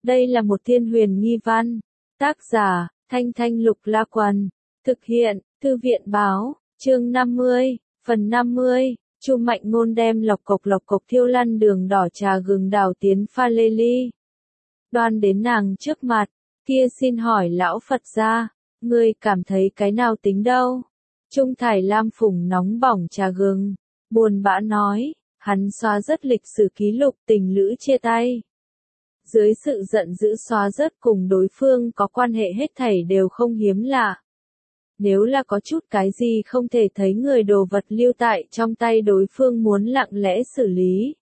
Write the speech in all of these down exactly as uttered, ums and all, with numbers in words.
Đây là một thiên huyền nghi văn. Tác giả, Thanh Thanh Lục La Quần. Thực hiện, Thư viện Báo, chương năm mươi, phần năm mươi. Chu Mạnh Ngôn đem lộc cộc lộc cộc thiêu lăn đường đỏ trà gừng đào tiến pha lê ly. Đoan đến nàng trước mặt, kia xin hỏi lão Phật gia, ngươi cảm thấy cái nào tính đâu? Trung Thải Lam phùng nóng bỏng trà gừng, buồn bã nói, hắn xóa rất lịch sử ký lục tình lữ chia tay. Dưới sự giận dữ xóa rất cùng đối phương có quan hệ hết thảy đều không hiếm lạ. Nếu là có chút cái gì không thể thấy người đồ vật lưu tại trong tay đối phương muốn lặng lẽ xử lý.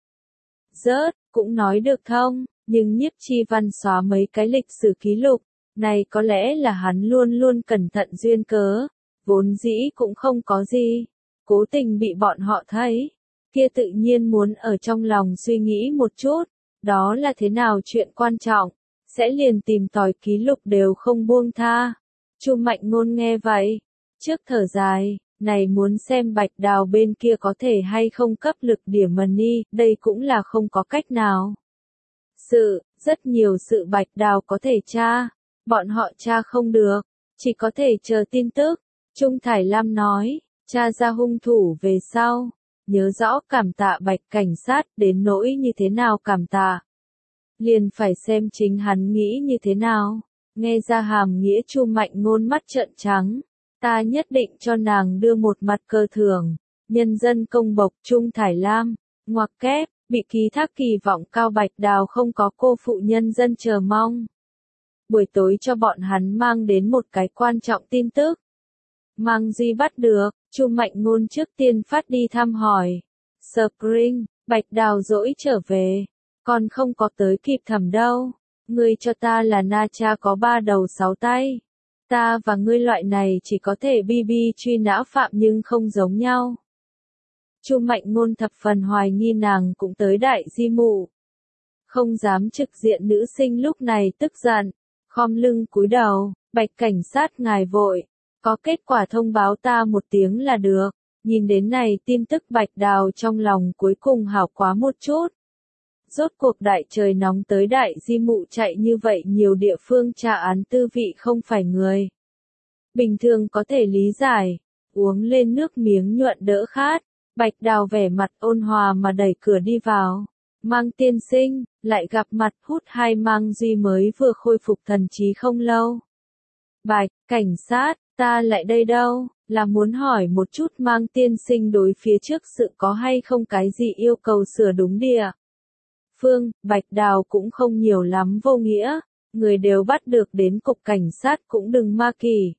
Rớt, cũng nói được thông, nhưng Nhiếp Chi Văn xóa mấy cái lịch sử ký lục, này có lẽ là hắn luôn luôn cẩn thận duyên cớ, vốn dĩ cũng không có gì, cố tình bị bọn họ thấy, kia tự nhiên muốn ở trong lòng suy nghĩ một chút, đó là thế nào chuyện quan trọng, sẽ liền tìm tòi ký lục đều không buông tha. Chu Mạnh Ngôn nghe vậy, trước thở dài, này muốn xem Bạch Đào bên kia có thể hay không cấp lực điểm money, đây cũng là không có cách nào. Sự, rất nhiều sự Bạch Đào có thể tra, bọn họ tra không được, chỉ có thể chờ tin tức. Trung Thải Lam nói, tra ra hung thủ về sau, nhớ rõ cảm tạ Bạch cảnh sát, đến nỗi như thế nào cảm tạ. Liền phải xem chính hắn nghĩ như thế nào. Nghe ra hàm nghĩa Chu Mạnh Ngôn mắt trợn trắng, ta nhất định cho nàng đưa một mặt cờ thưởng, nhân dân công bộc Trung Thải Lam, ngoặc kép, bị ký thác kỳ vọng cao Bạch Đào không có cô phụ nhân dân chờ mong. Buổi tối cho bọn hắn mang đến một cái quan trọng tin tức. Mang Duy bắt được, Chu Mạnh Ngôn trước tiên phát đi thăm hỏi. Spring, Bạch Đào dỗi trở về, còn không có tới kịp thẩm đâu. Ngươi cho ta là na cha có ba đầu sáu tay. Ta và ngươi loại này chỉ có thể bi bi truy nã phạm nhưng không giống nhau. Chu Mạnh Ngôn thập phần hoài nghi nàng cũng tới đại di mụ. Không dám trực diện nữ sinh lúc này tức giận, khom lưng cúi đầu, Bạch cảnh sát ngài vội, có kết quả thông báo ta một tiếng là được. Nhìn đến này tin tức Bạch Đào trong lòng cuối cùng hảo quá một chút. Rốt cuộc đại trời nóng tới đại di mụ chạy như vậy nhiều địa phương tra án tư vị không phải người. Bình thường có thể lý giải, uống lên nước miếng nhuận đỡ khát, Bạch Đào vẻ mặt ôn hòa mà đẩy cửa đi vào. Mang tiên sinh, lại gặp mặt hút hai Mang Duy mới vừa khôi phục thần trí không lâu. Bạch, cảnh sát, ta lại đây đâu, là muốn hỏi một chút Mang tiên sinh đối phía trước sự có hay không cái gì yêu cầu sửa đúng địa. Phương, Bạch Đào cũng không nhiều lắm vô nghĩa, người đều bắt được đến cục cảnh sát cũng đừng ma kỳ.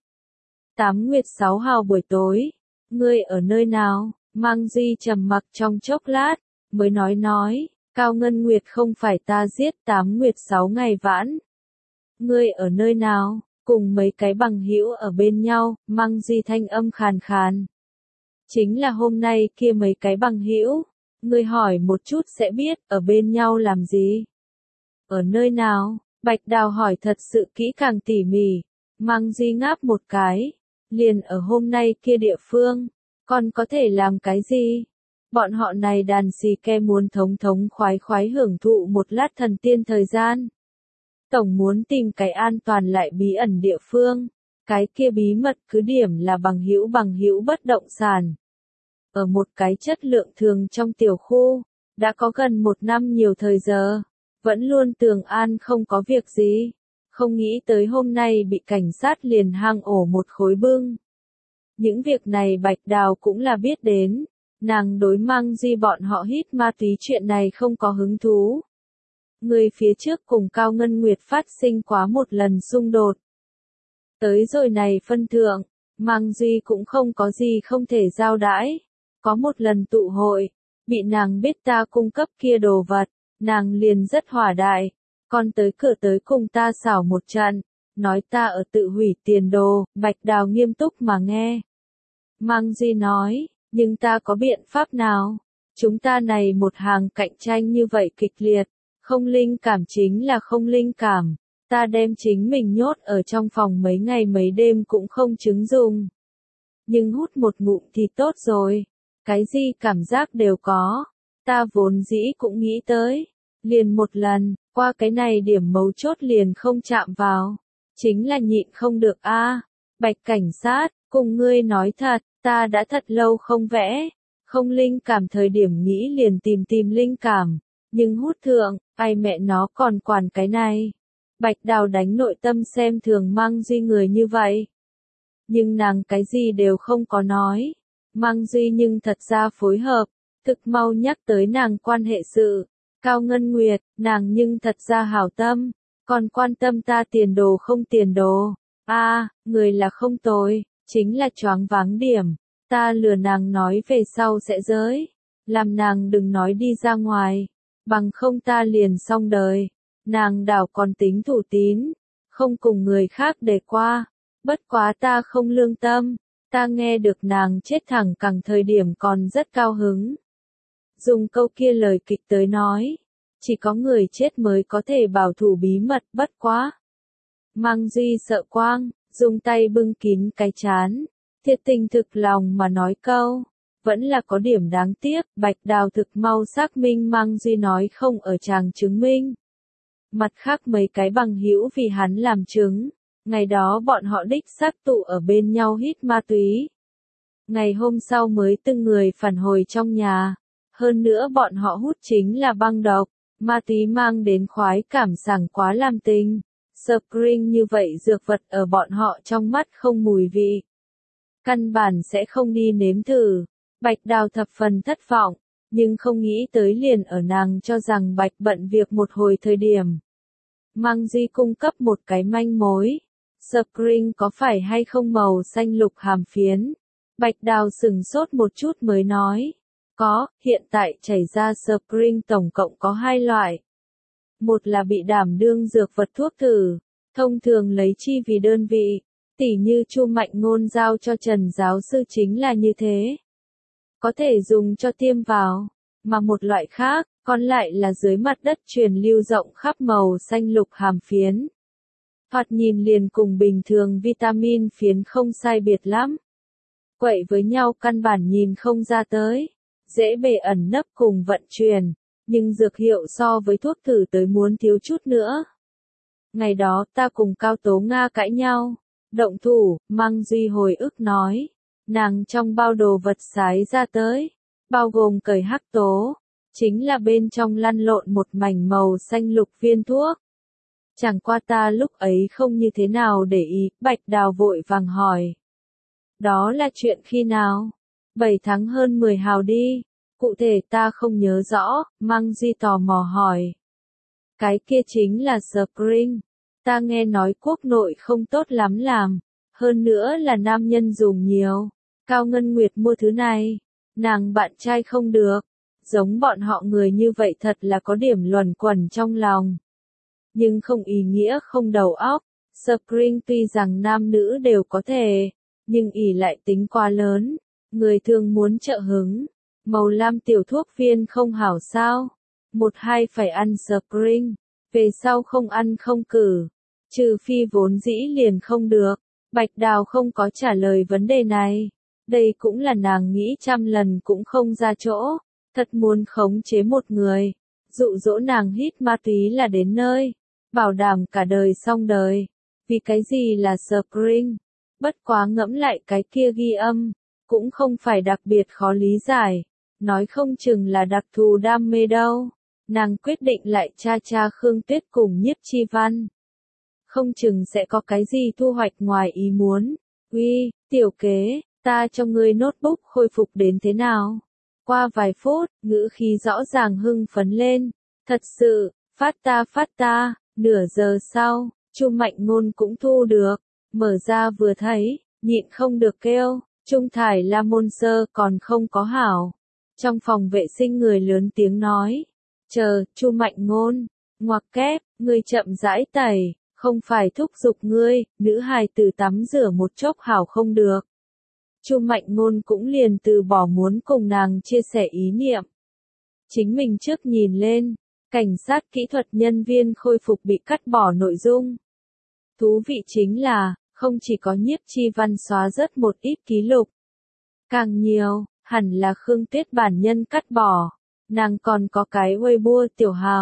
Tám Nguyệt sáu hào buổi tối, ngươi ở nơi nào? Mang Duy trầm mặc trong chốc lát, mới nói nói, Cao Ngân Nguyệt không phải ta giết Tám Nguyệt sáu ngày vãn. Ngươi ở nơi nào? Cùng mấy cái bằng hữu ở bên nhau, Mang Duy thanh âm khàn khàn. Chính là hôm nay kia mấy cái bằng hữu. Ngươi hỏi một chút sẽ biết, ở bên nhau làm gì? Ở nơi nào? Bạch Đào hỏi thật sự kỹ càng tỉ mỉ. Mang Duy ngáp một cái. Liền ở hôm nay kia địa phương. Còn có thể làm cái gì? Bọn họ này đàn xì ke muốn thống thống khoái khoái hưởng thụ một lát thần tiên thời gian. Tổng muốn tìm cái an toàn lại bí ẩn địa phương. Cái kia bí mật cứ điểm là bằng hữu bằng hữu bất động sản. Ở một cái chất lượng thường trong tiểu khu, đã có gần một năm nhiều thời giờ, vẫn luôn tường an không có việc gì, không nghĩ tới hôm nay bị cảnh sát liền hang ổ một khối bưng. Những việc này Bạch Đào cũng là biết đến, nàng đối Mang Duy bọn họ hít ma túy chuyện này không có hứng thú. Người phía trước cùng Cao Ngân Nguyệt phát sinh quá một lần xung đột. Tới rồi này phân thượng, Mang Duy cũng không có gì không thể giao đãi. Có một lần tụ hội, bị nàng biết ta cung cấp kia đồ vật, nàng liền rất hỏa đại, còn tới cửa tới cùng ta xảo một trận, nói ta ở tự hủy tiền đồ, Bạch Đào nghiêm túc mà nghe. Mang Duy nói, nhưng ta có biện pháp nào? Chúng ta này một hàng cạnh tranh như vậy kịch liệt, không linh cảm chính là không linh cảm, ta đem chính mình nhốt ở trong phòng mấy ngày mấy đêm cũng không chứng dùng. Nhưng hút một ngụm thì tốt rồi. Cái gì cảm giác đều có, ta vốn dĩ cũng nghĩ tới, Liền một lần, qua cái này điểm mấu chốt liền không chạm vào. Chính là nhịn không được a. Bạch cảnh sát, cùng ngươi nói thật, ta đã thật lâu không vẽ. Không linh cảm thời điểm nghĩ liền tìm tìm linh cảm. Nhưng hút thượng, ai mẹ nó còn quản cái này. Bạch Đào đánh nội tâm xem thường Mang Duy người như vậy. Nhưng nàng cái gì đều không có nói. Mang Duy nhưng thật ra phối hợp, thực mau nhắc tới nàng quan hệ sự. Cao Ngân Nguyệt, nàng nhưng thật ra hảo tâm, còn quan tâm ta tiền đồ không tiền đồ. A, à, người là không tồi, chính là choáng váng điểm. Ta lừa nàng nói về sau sẽ giới, làm nàng đừng nói đi ra ngoài, bằng không ta liền xong đời. Nàng đảo còn tính thủ tín, không cùng người khác để qua, bất quá ta không lương tâm, ta nghe được nàng chết thẳng cẳng thời điểm còn rất cao hứng. Dùng câu kia lời kịch tới nói, chỉ có người chết mới có thể bảo thủ bí mật, bất quá. Mang Duy sợ quang, dùng tay bưng kín cái chán, thiệt tình thực lòng mà nói câu, vẫn là có điểm đáng tiếc. Bạch Đào thực mau xác minh Mang Duy nói không ở chàng chứng minh. Mặt khác mấy cái bằng hữu vì hắn làm chứng, ngày đó bọn họ đích xác tụ ở bên nhau hít ma túy. Ngày hôm sau mới từng người phản hồi trong nhà, hơn nữa bọn họ hút chính là băng độc, ma túy mang đến khoái cảm sảng quá làm tình. Spring như vậy dược vật ở bọn họ trong mắt không mùi vị. Căn bản sẽ không đi nếm thử. Bạch Đào thập phần thất vọng, nhưng không nghĩ tới liền ở nàng cho rằng Bạch bận việc một hồi thời điểm. Mang Duy cung cấp một cái manh mối. Spring có phải hay không màu xanh lục hàm phiến? Bạch Đào sừng sốt một chút mới nói. Có, hiện tại chảy ra Spring tổng cộng có hai loại. Một là bị đảm đương dược vật thuốc thử, thông thường lấy chi vì đơn vị, tỉ như Chu Mạnh Ngôn giao cho Trần giáo sư chính là như thế. Có thể dùng cho tiêm vào, mà một loại khác, còn lại là dưới mặt đất truyền lưu rộng khắp màu xanh lục hàm phiến. Thoạt nhìn liền cùng bình thường vitamin phiến không sai biệt lắm. Quậy với nhau căn bản nhìn không ra tới, dễ bề ẩn nấp cùng vận chuyển. Nhưng dược hiệu so với thuốc thử tới muốn thiếu chút nữa. Ngày đó ta cùng Cao Tố Nga cãi nhau. Động thủ, Mang Duy hồi ức nói. Nàng trong bao đồ vật sái ra tới. Bao gồm cởi hắc tố. Chính là bên trong lăn lộn một mảnh màu xanh lục viên thuốc. Chẳng qua ta lúc ấy không như thế nào để ý. Bạch Đào vội vàng hỏi. Đó là chuyện khi nào? bảy tháng hơn mười hào đi. Cụ thể ta không nhớ rõ, Mang Duy tò mò hỏi. Cái kia chính là Spring. Ta nghe nói quốc nội không tốt lắm làm. Hơn nữa là nam nhân dùng nhiều. Cao Ngân Nguyệt mua thứ này. Nàng bạn trai không được. Giống bọn họ người như vậy thật là có điểm luẩn quẩn trong lòng. Nhưng không ý nghĩa không đầu óc. Spring tuy rằng nam nữ đều có thể. Nhưng ỷ lại tính quá lớn. Người thường muốn trợ hứng. Màu lam tiểu thuốc viên không hảo sao. Một hai phải ăn Spring. Về sau không ăn không cử. Trừ phi vốn dĩ liền không được. Bạch Đào không có trả lời vấn đề này. Đây cũng là nàng nghĩ trăm lần cũng không ra chỗ. Thật muốn khống chế một người. Dụ dỗ nàng hít ma túy là đến nơi. Bảo đảm cả đời xong đời. Vì cái gì là Spring? Bất quá ngẫm lại cái kia ghi âm. Cũng không phải đặc biệt khó lý giải. Nói không chừng là đặc thù đam mê đâu. Nàng quyết định lại cha cha Khương Tuyết cùng Nhiếp Chi Văn. Không chừng sẽ có cái gì thu hoạch ngoài ý muốn. Uy, tiểu kế, ta cho ngươi notebook khôi phục đến thế nào? Qua vài phút, ngữ khí rõ ràng hưng phấn lên. Thật sự, phát ta phát ta, nửa giờ sau, Chu Mạnh Ngôn cũng thu được. Mở ra vừa thấy, nhịn không được kêu, Trung thải La Môn Sơ còn không có hảo. Trong phòng vệ sinh người lớn tiếng nói. Chờ, Chu Mạnh Ngôn, ngoặc kép, ngươi chậm rãi tẩy, không phải thúc giục ngươi, nữ hài tử tắm rửa một chốc hảo không được. Chu Mạnh Ngôn cũng liền từ bỏ muốn cùng nàng chia sẻ ý niệm. Chính mình trước nhìn lên, cảnh sát kỹ thuật nhân viên khôi phục bị cắt bỏ nội dung. Thú vị chính là, không chỉ có Nhiếp Chi Văn xóa rất một ít ký lục. Càng nhiều, hẳn là Khương Tuyết bản nhân cắt bỏ. Nàng còn có cái Weibo tiểu hào.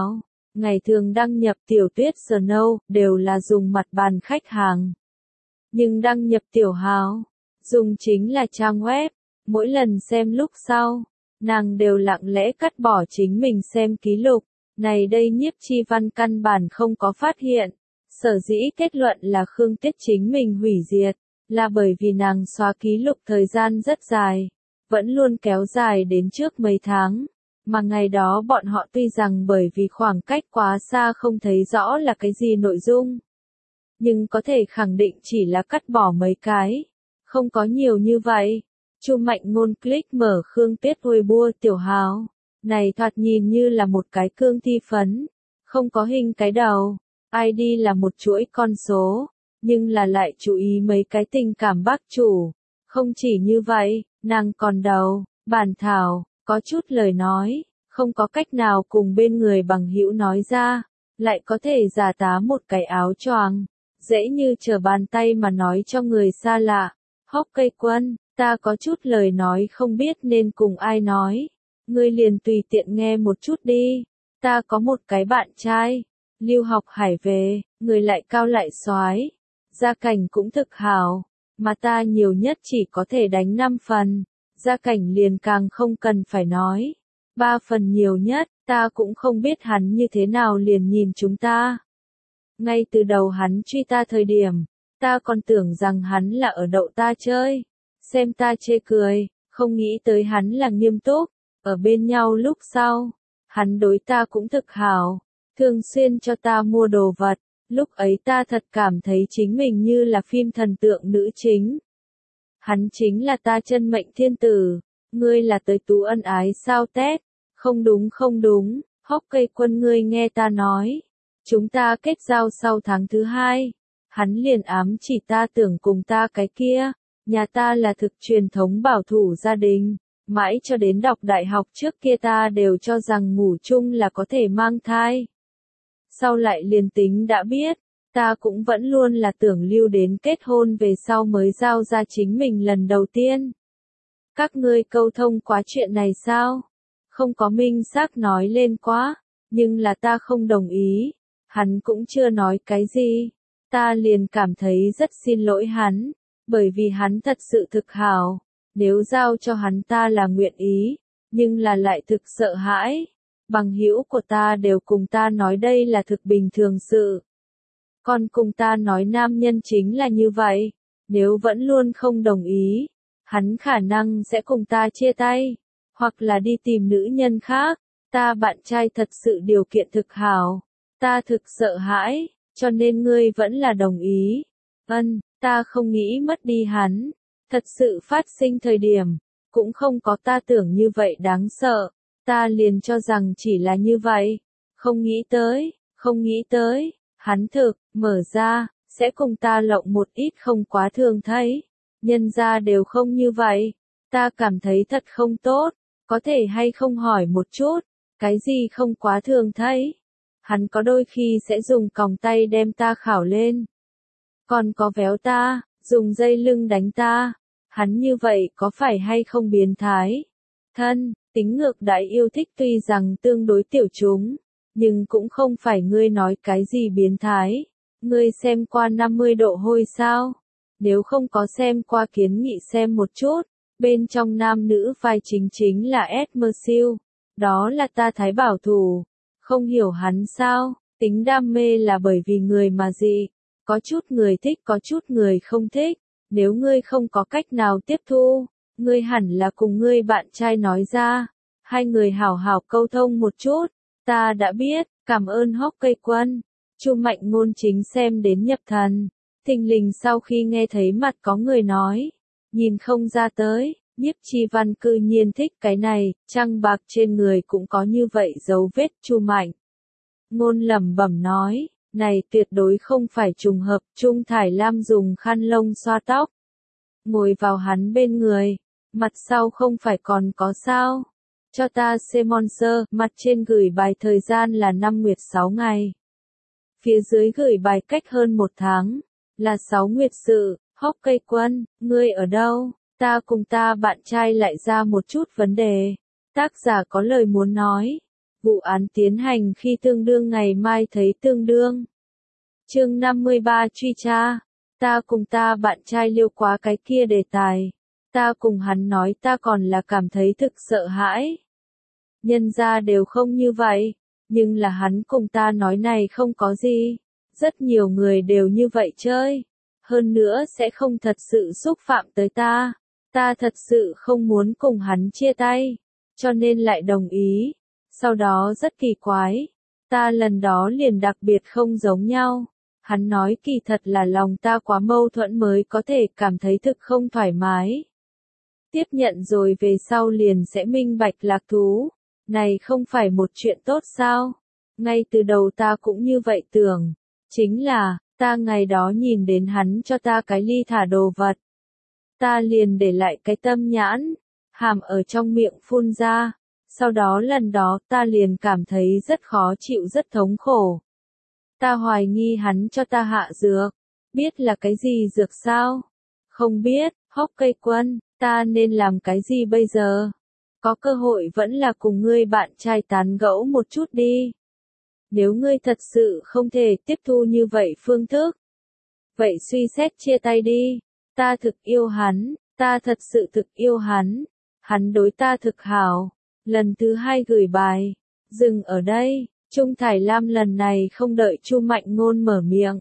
Ngày thường đăng nhập tiểu tuyết Snow đều là dùng mặt bàn khách hàng. Nhưng đăng nhập tiểu hào, dùng chính là trang web. Mỗi lần xem lúc sau, nàng đều lặng lẽ cắt bỏ chính mình xem ký lục. Này đây Nhiếp Chi Văn căn bản không có phát hiện. Sở dĩ kết luận là Khương Tiết chính mình hủy diệt, là bởi vì nàng xóa ký lục thời gian rất dài, vẫn luôn kéo dài đến trước mấy tháng. Mà ngày đó bọn họ tuy rằng bởi vì khoảng cách quá xa không thấy rõ là cái gì nội dung, nhưng có thể khẳng định chỉ là cắt bỏ mấy cái, không có nhiều như vậy. Chu Mạnh Ngôn click mở Khương Tiết Weibo tiểu hào, này thoạt nhìn như là một cái cương thi phấn, không có hình cái đầu, i đê là một chuỗi con số, nhưng là lại chú ý mấy cái tình cảm bác chủ. Không chỉ như vậy, nàng còn đầu, bản thảo, có chút lời nói, không có cách nào cùng bên người bằng hữu nói ra, lại có thể giả tá một cái áo choàng, dễ như trở bàn tay mà nói cho người xa lạ. Hốc Cây Quân, ta có chút lời nói không biết nên cùng ai nói, ngươi liền tùy tiện nghe một chút đi. Ta có một cái bạn trai, lưu học hải về, người lại cao lại soái, gia cảnh cũng thực hảo, mà ta nhiều nhất chỉ có thể đánh năm phần, gia cảnh liền càng không cần phải nói. Ba phần nhiều nhất, ta cũng không biết hắn như thế nào liền nhìn chúng ta. Ngay từ đầu hắn truy ta thời điểm, ta còn tưởng rằng hắn là ở đậu ta chơi, xem ta chê cười, không nghĩ tới hắn là nghiêm túc. Ở bên nhau lúc sau, hắn đối ta cũng thực hảo, thường xuyên cho ta mua đồ vật, lúc ấy ta thật cảm thấy chính mình như là phim thần tượng nữ chính. Hắn chính là ta chân mệnh thiên tử, ngươi là tới tú ân ái sao Tết? Không đúng không đúng, Hốc Cây Quân ngươi nghe ta nói, chúng ta kết giao sau tháng thứ hai, hắn liền ám chỉ ta tưởng cùng ta cái kia, nhà ta là thực truyền thống bảo thủ gia đình. Mãi cho đến đọc đại học trước kia ta đều cho rằng ngủ chung là có thể mang thai. Sau lại liền tính đã biết, ta cũng vẫn luôn là tưởng lưu đến kết hôn về sau mới giao ra chính mình lần đầu tiên. Các ngươi câu thông quá chuyện này sao? Không có minh xác nói lên quá, nhưng là ta không đồng ý. Hắn cũng chưa nói cái gì. Ta liền cảm thấy rất xin lỗi hắn, bởi vì hắn thật sự thực hảo. Nếu giao cho hắn ta là nguyện ý, nhưng là lại thực sợ hãi. Bằng hữu của ta đều cùng ta nói đây là thực bình thường sự. Còn cùng ta nói nam nhân chính là như vậy, nếu vẫn luôn không đồng ý, hắn khả năng sẽ cùng ta chia tay, hoặc là đi tìm nữ nhân khác. Ta bạn trai thật sự điều kiện thực hảo, ta thực sợ hãi, cho nên ngươi vẫn là đồng ý. Ân, ta không nghĩ mất đi hắn. Thật sự phát sinh thời điểm, cũng không có ta tưởng như vậy đáng sợ, ta liền cho rằng chỉ là như vậy, không nghĩ tới, không nghĩ tới, hắn thực, mở ra, sẽ cùng ta lộng một ít không quá thường thấy, nhân ra đều không như vậy, ta cảm thấy thật không tốt, có thể hay không hỏi một chút, cái gì không quá thường thấy, hắn có đôi khi sẽ dùng còng tay đem ta khảo lên, còn có véo ta, dùng dây lưng đánh ta. Hắn như vậy có phải hay không biến thái? Thân, tính ngược đãi yêu thích tuy rằng tương đối tiểu chúng, nhưng cũng không phải ngươi nói cái gì biến thái. Ngươi xem qua năm mươi độ hôi sao? Nếu không có xem qua kiến nghị xem một chút, bên trong nam nữ vai chính chính là Esmersil, đó là ta thái bảo thủ. Không hiểu hắn sao? Tính đam mê là bởi vì người mà gì? Có chút người thích có chút người không thích. Nếu ngươi không có cách nào tiếp thu, ngươi hẳn là cùng ngươi bạn trai nói ra, hai người hảo hảo câu thông một chút. Ta đã biết, cảm ơn Hốc Cây Quân. Chu Mạnh Ngôn chính xem đến nhập thần, thình lình sau khi nghe thấy mặt có người nói, nhìn không ra tới, Nhiếp Chi Văn cư nhiên thích cái này, trăng bạc trên người cũng có như vậy dấu vết. Chu Mạnh Ngôn lẩm bẩm nói. Này tuyệt đối không phải trùng hợp, Trung Thải Lam dùng khăn lông xoa tóc. Ngồi vào hắn bên người, mặt sau không phải còn có sao. Cho ta sponsor, mặt trên gửi bài thời gian là năm nguyệt sáu ngày. Phía dưới gửi bài cách hơn một tháng, là sáu nguyệt sự. Hốc Cây Quân, ngươi ở đâu? Ta cùng ta bạn trai lại ra một chút vấn đề. Tác giả có lời muốn nói. Vụ án tiến hành khi tương đương ngày mai thấy tương đương. Chương năm mươi ba truy tra. Ta cùng ta bạn trai liêu quá cái kia đề tài. Ta cùng hắn nói ta còn là cảm thấy thực sợ hãi. Nhân ra đều không như vậy, nhưng là hắn cùng ta nói này không có gì. Rất nhiều người đều như vậy chơi. Hơn nữa sẽ không thật sự xúc phạm tới ta. Ta thật sự không muốn cùng hắn chia tay, cho nên lại đồng ý. Sau đó rất kỳ quái, ta lần đó liền đặc biệt không giống nhau. Hắn nói kỳ thật là lòng ta quá mâu thuẫn mới có thể cảm thấy thực không thoải mái. Tiếp nhận rồi về sau liền sẽ minh bạch lạc thú. Này không phải một chuyện tốt sao? Ngay từ đầu ta cũng như vậy tưởng. Chính là, ta ngày đó nhìn đến hắn cho ta cái ly thả đồ vật. Ta liền để lại cái tâm nhãn, hàm ở trong miệng phun ra. Sau đó lần đó ta liền cảm thấy rất khó chịu rất thống khổ. Ta hoài nghi hắn cho ta hạ dược. Biết là cái gì dược sao? Không biết, Hốc Cây Quân, ta nên làm cái gì bây giờ? Có cơ hội vẫn là cùng ngươi bạn trai tán gẫu một chút đi. Nếu ngươi thật sự không thể tiếp thu như vậy phương thức, vậy suy xét chia tay đi. Ta thực yêu hắn, ta thật sự thực yêu hắn. Hắn đối ta thực hảo. Lần thứ hai gửi bài. Dừng ở đây. Trung Thải Lam lần này không đợi Chu Mạnh Ngôn mở miệng.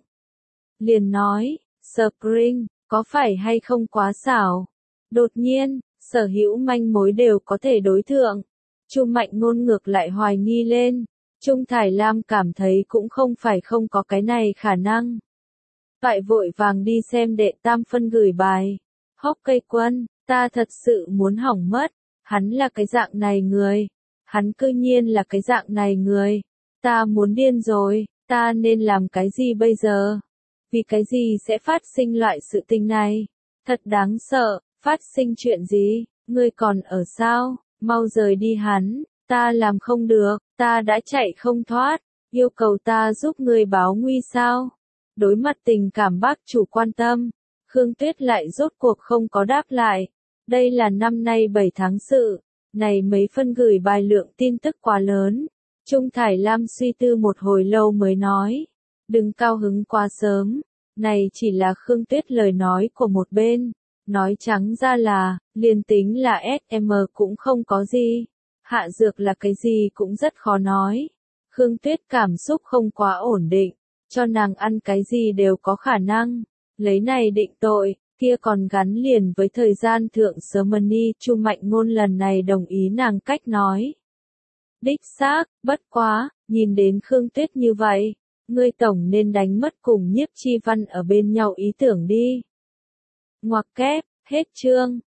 Liền nói, Spring, có phải hay không quá xảo? Đột nhiên, sở hữu manh mối đều có thể đối thượng. Chu Mạnh Ngôn ngược lại hoài nghi lên. Trung Thải Lam cảm thấy cũng không phải không có cái này khả năng. Vậy vội vàng đi xem đệ tam phân gửi bài. Hốc Cây Quân, ta thật sự muốn hỏng mất. Hắn là cái dạng này người. Hắn cư nhiên là cái dạng này người. Ta muốn điên rồi, ta nên làm cái gì bây giờ? Vì cái gì sẽ phát sinh loại sự tình này? Thật đáng sợ, phát sinh chuyện gì? Ngươi còn ở sao? Mau rời đi hắn, ta làm không được, ta đã chạy không thoát, yêu cầu ta giúp ngươi báo nguy sao? Đối mặt tình cảm bác chủ quan tâm, Khương Tuyết lại rốt cuộc không có đáp lại. Đây là năm nay bảy tháng sự, này mấy phân gửi bài lượng tin tức quá lớn. Trung Thải Lam suy tư một hồi lâu mới nói, đừng cao hứng quá sớm, này chỉ là Khương Tuyết lời nói của một bên, nói trắng ra là, liền tính là ét em cũng không có gì, hạ dược là cái gì cũng rất khó nói. Khương Tuyết cảm xúc không quá ổn định, cho nàng ăn cái gì đều có khả năng, lấy này định tội, kia còn gắn liền với thời gian thượng Germany. Chu Mạnh Ngôn lần này đồng ý nàng cách nói. Đích xác, bất quá, nhìn đến Khương Tuyết như vậy, ngươi tổng nên đánh mất cùng Nhiếp Chi Văn ở bên nhau ý tưởng đi. Ngoặc kép, hết chương.